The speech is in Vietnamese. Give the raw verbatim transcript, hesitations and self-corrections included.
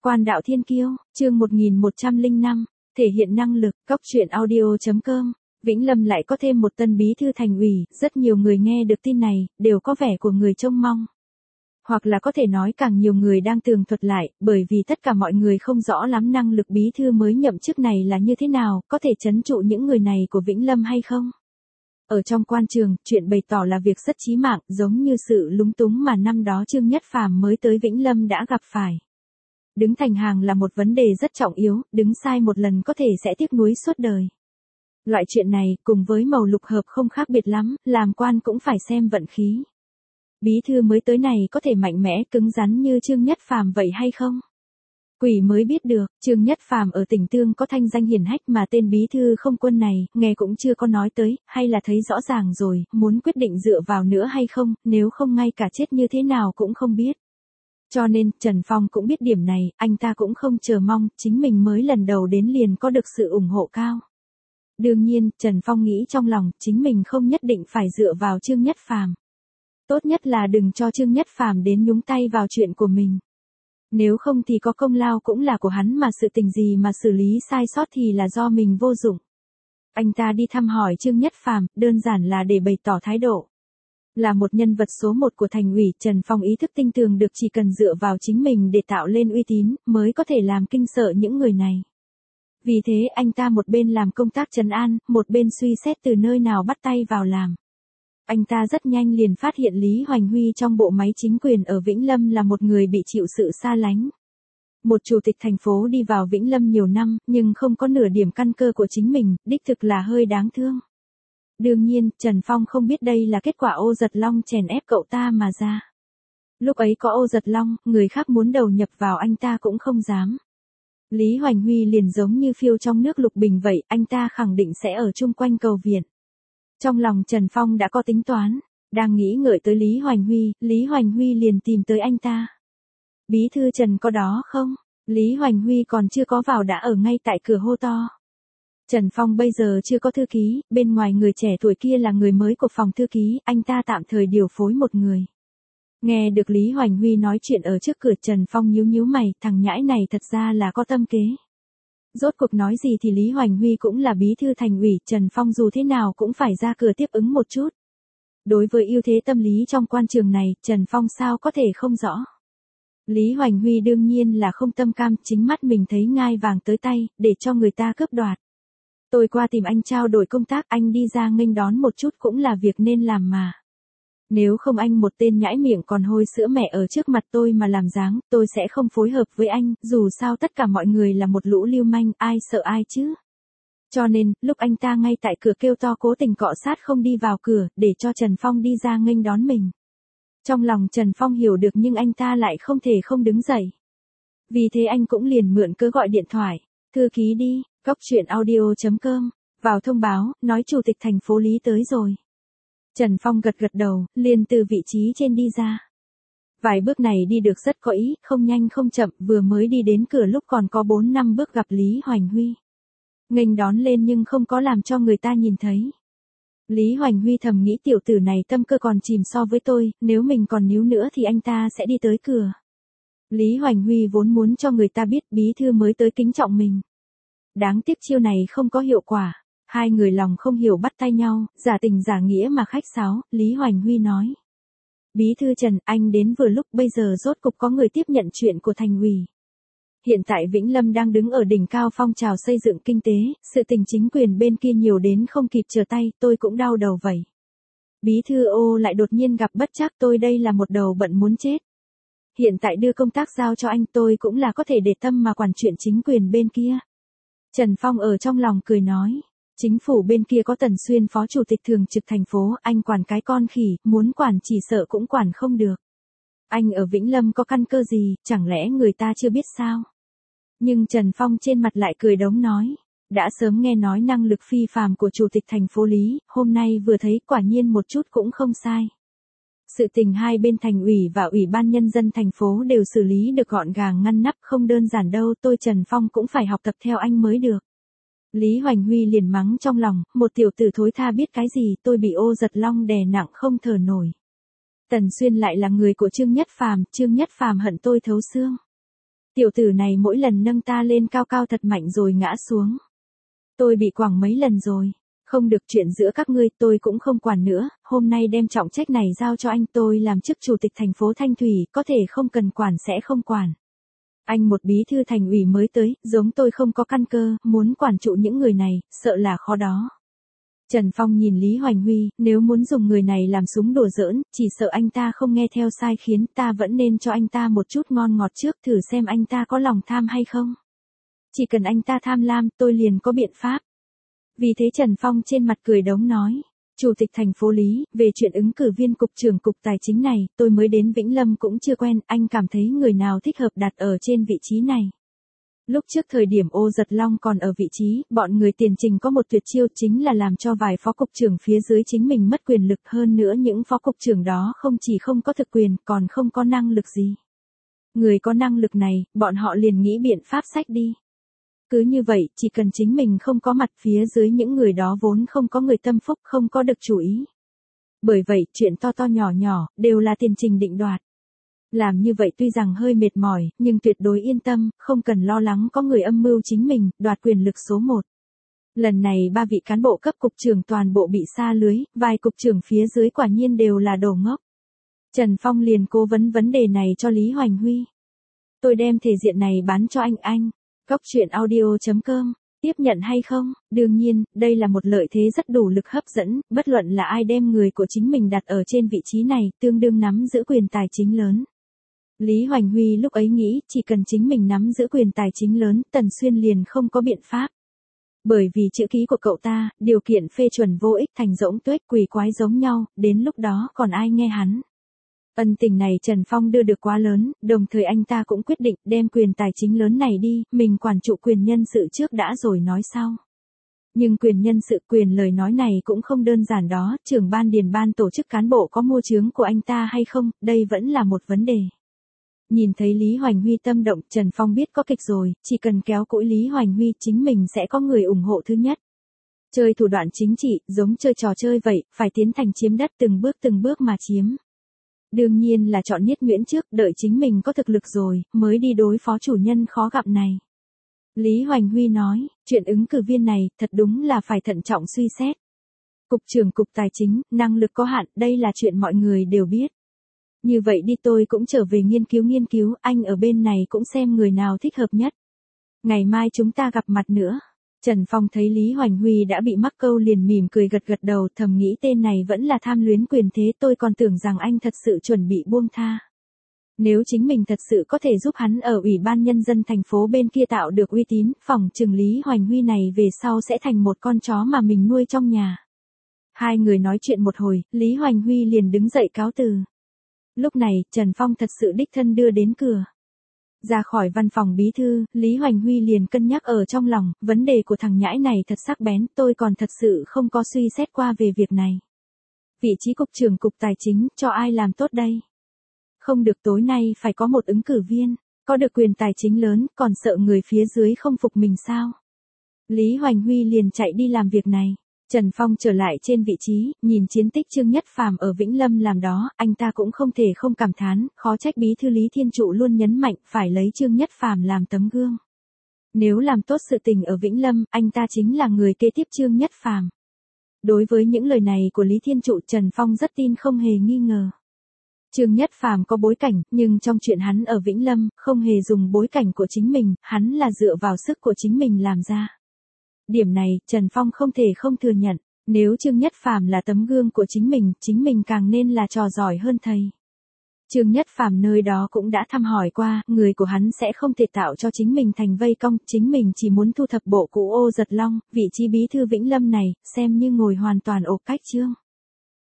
Quan đạo thiên kiêu, chương một nghìn một trăm lẻ năm, thể hiện năng lực, cóc truyện audio chấm com. Vĩnh Lâm lại có thêm một tân bí thư thành ủy, rất nhiều người nghe được tin này, đều có vẻ của người trông mong. Hoặc là có thể nói càng nhiều người đang tường thuật lại, bởi vì tất cả mọi người không rõ lắm năng lực bí thư mới nhậm chức này là như thế nào, có thể trấn trụ những người này của Vĩnh Lâm hay không. Ở trong quan trường, chuyện bày tỏ là việc rất chí mạng, giống như sự lúng túng mà năm đó Trương Nhất Phàm mới tới Vĩnh Lâm đã gặp phải. Đứng thành hàng là một vấn đề rất trọng yếu, đứng sai một lần có thể sẽ tiếc nuối suốt đời. Loại chuyện này, cùng với màu lục hợp không khác biệt lắm, làm quan cũng phải xem vận khí. Bí thư mới tới này có thể mạnh mẽ cứng rắn như Trương Nhất Phàm vậy hay không? Quỷ mới biết được, Trương Nhất Phàm ở tỉnh Tương có thanh danh hiển hách mà tên bí thư không quân này, nghe cũng chưa có nói tới, hay là thấy rõ ràng rồi, muốn quyết định dựa vào nữa hay không, nếu không ngay cả chết như thế nào cũng không biết. Cho nên, Trần Phong cũng biết điểm này, anh ta cũng không chờ mong, chính mình mới lần đầu đến liền có được sự ủng hộ cao. Đương nhiên, Trần Phong nghĩ trong lòng, chính mình không nhất định phải dựa vào Trương Nhất Phàm. Tốt nhất là đừng cho Trương Nhất Phàm đến nhúng tay vào chuyện của mình. Nếu không thì có công lao cũng là của hắn mà sự tình gì mà xử lý sai sót thì là do mình vô dụng. Anh ta đi thăm hỏi Trương Nhất Phàm, đơn giản là để bày tỏ thái độ. Là một nhân vật số một của thành ủy, Trần Phong ý thức tinh tường được chỉ cần dựa vào chính mình để tạo lên uy tín, mới có thể làm kinh sợ những người này. Vì thế anh ta một bên làm công tác trấn an, một bên suy xét từ nơi nào bắt tay vào làm. Anh ta rất nhanh liền phát hiện Lý Hoành Huy trong bộ máy chính quyền ở Vĩnh Lâm là một người bị chịu sự xa lánh. Một chủ tịch thành phố đi vào Vĩnh Lâm nhiều năm, nhưng không có nửa điểm căn cơ của chính mình, đích thực là hơi đáng thương. Đương nhiên, Trần Phong không biết đây là kết quả Ô Giật Long chèn ép cậu ta mà ra. Lúc ấy có Ô Giật Long, người khác muốn đầu nhập vào anh ta cũng không dám. Lý Hoành Huy liền giống như phiêu trong nước lục bình vậy, anh ta khẳng định sẽ ở chung quanh cầu viện. Trong lòng Trần Phong đã có tính toán, đang nghĩ ngợi tới Lý Hoành Huy, Lý Hoành Huy liền tìm tới anh ta. Bí thư Trần có đó không? Lý Hoành Huy còn chưa có vào đã ở ngay tại cửa hô to. Trần Phong bây giờ chưa có thư ký, bên ngoài người trẻ tuổi kia là người mới của phòng thư ký, anh ta tạm thời điều phối một người. Nghe được Lý Hoành Huy nói chuyện ở trước cửa, Trần Phong nhíu nhíu mày, thằng nhãi này thật ra là có tâm kế. Rốt cuộc nói gì thì Lý Hoành Huy cũng là bí thư thành ủy, Trần Phong dù thế nào cũng phải ra cửa tiếp ứng một chút. Đối với ưu thế tâm lý trong quan trường này, Trần Phong sao có thể không rõ. Lý Hoành Huy đương nhiên là không tâm cam, chính mắt mình thấy ngai vàng tới tay, để cho người ta cướp đoạt. Tôi qua tìm anh trao đổi công tác, anh đi ra nghênh đón một chút cũng là việc nên làm mà. Nếu không anh một tên nhãi miệng còn hôi sữa mẹ ở trước mặt tôi mà làm dáng, tôi sẽ không phối hợp với anh, dù sao tất cả mọi người là một lũ lưu manh, ai sợ ai chứ. Cho nên, lúc anh ta ngay tại cửa kêu to cố tình cọ sát không đi vào cửa, để cho Trần Phong đi ra nghênh đón mình. Trong lòng Trần Phong hiểu được nhưng anh ta lại không thể không đứng dậy. Vì thế anh cũng liền mượn cớ gọi điện thoại, thư ký đi, cóc truyện audio chấm com, vào thông báo, nói chủ tịch thành phố Lý tới rồi. Trần Phong gật gật đầu, liền từ vị trí trên đi ra. Vài bước này đi được rất có ý, không nhanh không chậm, vừa mới đi đến cửa lúc còn có bốn năm bước gặp Lý Hoành Huy. Nghênh đón lên nhưng không có làm cho người ta nhìn thấy. Lý Hoành Huy thầm nghĩ tiểu tử này tâm cơ còn chìm so với tôi, nếu mình còn níu nữa thì anh ta sẽ đi tới cửa. Lý Hoành Huy vốn muốn cho người ta biết bí thư mới tới kính trọng mình. Đáng tiếc chiêu này không có hiệu quả. Hai người lòng không hiểu bắt tay nhau, giả tình giả nghĩa mà khách sáo, Lý Hoành Huy nói. Bí thư Trần, anh đến vừa lúc, bây giờ rốt cục có người tiếp nhận chuyện của thành ủy. Hiện tại Vĩnh Lâm đang đứng ở đỉnh cao phong trào xây dựng kinh tế, sự tình chính quyền bên kia nhiều đến không kịp trở tay, tôi cũng đau đầu vậy. Bí thư ô lại đột nhiên gặp bất trắc, tôi đây là một đầu bận muốn chết. Hiện tại đưa công tác giao cho anh, tôi cũng là có thể để tâm mà quản chuyện chính quyền bên kia. Trần Phong ở trong lòng cười nói. Chính phủ bên kia có Tần Xuyên phó chủ tịch thường trực thành phố, anh quản cái con khỉ, muốn quản chỉ sợ cũng quản không được. Anh ở Vĩnh Lâm có căn cơ gì, chẳng lẽ người ta chưa biết sao? Nhưng Trần Phong trên mặt lại cười đống nói, đã sớm nghe nói năng lực phi phàm của chủ tịch thành phố Lý, hôm nay vừa thấy quả nhiên một chút cũng không sai. Sự tình hai bên thành ủy và ủy ban nhân dân thành phố đều xử lý được gọn gàng ngăn nắp, không đơn giản đâu, tôi Trần Phong cũng phải học tập theo anh mới được. Lý Hoành Huy liền mắng trong lòng, một tiểu tử thối tha biết cái gì, tôi bị Ô Giật Long đè nặng không thở nổi. Tần Xuyên lại là người của Trương Nhất Phàm, Trương Nhất Phàm hận tôi thấu xương. Tiểu tử này mỗi lần nâng ta lên cao cao thật mạnh rồi ngã xuống. Tôi bị quẳng mấy lần rồi. Không được, chuyện giữa các ngươi tôi cũng không quản nữa, hôm nay đem trọng trách này giao cho anh, tôi làm chức chủ tịch thành phố Thanh Thủy, có thể không cần quản sẽ không quản. Anh một bí thư thành ủy mới tới, giống tôi không có căn cơ, muốn quản trụ những người này, sợ là khó đó. Trần Phong nhìn Lý Hoành Huy, nếu muốn dùng người này làm súng đùa giỡn, chỉ sợ anh ta không nghe theo sai khiến, ta vẫn nên cho anh ta một chút ngon ngọt trước thử xem anh ta có lòng tham hay không. Chỉ cần anh ta tham lam, tôi liền có biện pháp. Vì thế Trần Phong trên mặt cười đống nói, Chủ tịch thành phố Lý, về chuyện ứng cử viên cục trưởng cục tài chính này, tôi mới đến Vĩnh Lâm cũng chưa quen, anh cảm thấy người nào thích hợp đặt ở trên vị trí này. Lúc trước thời điểm Ô Giật Long còn ở vị trí, bọn người tiền trình có một tuyệt chiêu chính là làm cho vài phó cục trưởng phía dưới chính mình mất quyền lực, hơn nữa những phó cục trưởng đó không chỉ không có thực quyền, còn không có năng lực gì. Người có năng lực này, bọn họ liền nghĩ biện pháp xách đi. Cứ như vậy, chỉ cần chính mình không có mặt, phía dưới những người đó vốn không có người tâm phúc, không có được chú ý. Bởi vậy, chuyện to to nhỏ nhỏ, đều là tiền trình định đoạt. Làm như vậy tuy rằng hơi mệt mỏi, nhưng tuyệt đối yên tâm, không cần lo lắng có người âm mưu chính mình, đoạt quyền lực số một. Lần này ba vị cán bộ cấp cục trưởng toàn bộ bị sa lưới, vài cục trưởng phía dưới quả nhiên đều là đồ ngốc. Trần Phong liền cố vấn vấn đề này cho Lý Hoành Huy. Tôi đem thể diện này bán cho anh anh. Góc truyện audio chấm com, tiếp nhận hay không? Đương nhiên, đây là một lợi thế rất đủ lực hấp dẫn, bất luận là ai đem người của chính mình đặt ở trên vị trí này, tương đương nắm giữ quyền tài chính lớn. Lý Hoành Huy lúc ấy nghĩ, chỉ cần chính mình nắm giữ quyền tài chính lớn, Tần Xuyên liền không có biện pháp. Bởi vì chữ ký của cậu ta, điều kiện phê chuẩn vô ích thành rỗng tuếch quỷ quái giống nhau, đến lúc đó còn ai nghe hắn. Ân tình này Trần Phong đưa được quá lớn, đồng thời anh ta cũng quyết định đem quyền tài chính lớn này đi, mình quản trụ quyền nhân sự trước đã rồi nói sau. Nhưng quyền nhân sự, quyền lời nói này cũng không đơn giản đó, trưởng ban điền ban tổ chức cán bộ có mua chướng của anh ta hay không, đây vẫn là một vấn đề. Nhìn thấy Lý Hoành Huy tâm động, Trần Phong biết có kịch rồi, chỉ cần kéo cũi Lý Hoành Huy chính mình sẽ có người ủng hộ thứ nhất. Chơi thủ đoạn chính trị, giống chơi trò chơi vậy, phải tiến thành chiếm đất từng bước từng bước mà chiếm. Đương nhiên là chọn Niết Nguyễn trước, đợi chính mình có thực lực rồi, mới đi đối phó chủ nhân khó gặp này. Lý Hoành Huy nói, chuyện ứng cử viên này, thật đúng là phải thận trọng suy xét. Cục trưởng cục tài chính, năng lực có hạn, đây là chuyện mọi người đều biết. Như vậy đi, tôi cũng trở về nghiên cứu nghiên cứu, anh ở bên này cũng xem người nào thích hợp nhất. Ngày mai chúng ta gặp mặt nữa. Trần Phong thấy Lý Hoành Huy đã bị mắc câu liền mỉm cười gật gật đầu, thầm nghĩ tên này vẫn là tham luyến quyền thế, tôi còn tưởng rằng anh thật sự chuẩn bị buông tha. Nếu chính mình thật sự có thể giúp hắn ở Ủy ban Nhân dân thành phố bên kia tạo được uy tín, phỏng chừng Lý Hoành Huy này về sau sẽ thành một con chó mà mình nuôi trong nhà. Hai người nói chuyện một hồi, Lý Hoành Huy liền đứng dậy cáo từ. Lúc này, Trần Phong thật sự đích thân đưa đến cửa. Ra khỏi văn phòng bí thư, Lý Hoành Huy liền cân nhắc ở trong lòng, vấn đề của thằng nhãi này thật sắc bén, tôi còn thật sự không có suy xét qua về việc này. Vị trí cục trưởng cục tài chính, cho ai làm tốt đây? Không được, tối nay phải có một ứng cử viên, có được quyền tài chính lớn, còn sợ người phía dưới không phục mình sao? Lý Hoành Huy liền chạy đi làm việc này. Trần Phong trở lại trên vị trí, nhìn chiến tích Trương Nhất Phàm ở Vĩnh Lâm làm đó, anh ta cũng không thể không cảm thán, khó trách bí thư Lý Thiên Trụ luôn nhấn mạnh phải lấy Trương Nhất Phàm làm tấm gương. Nếu làm tốt sự tình ở Vĩnh Lâm, anh ta chính là người kế tiếp Trương Nhất Phàm. Đối với những lời này của Lý Thiên Trụ, Trần Phong rất tin không hề nghi ngờ. Trương Nhất Phàm có bối cảnh, nhưng trong chuyện hắn ở Vĩnh Lâm, không hề dùng bối cảnh của chính mình, hắn là dựa vào sức của chính mình làm ra. Điểm này, Trần Phong không thể không thừa nhận, nếu Trương Nhất Phàm là tấm gương của chính mình, chính mình càng nên là trò giỏi hơn thầy. Trương Nhất Phàm nơi đó cũng đã thăm hỏi qua, người của hắn sẽ không thể tạo cho chính mình thành vây công, chính mình chỉ muốn thu thập bộ cũ Ô Giật Long, vị trí bí thư Vĩnh Lâm này, xem như ngồi hoàn toàn ổ cách Trương.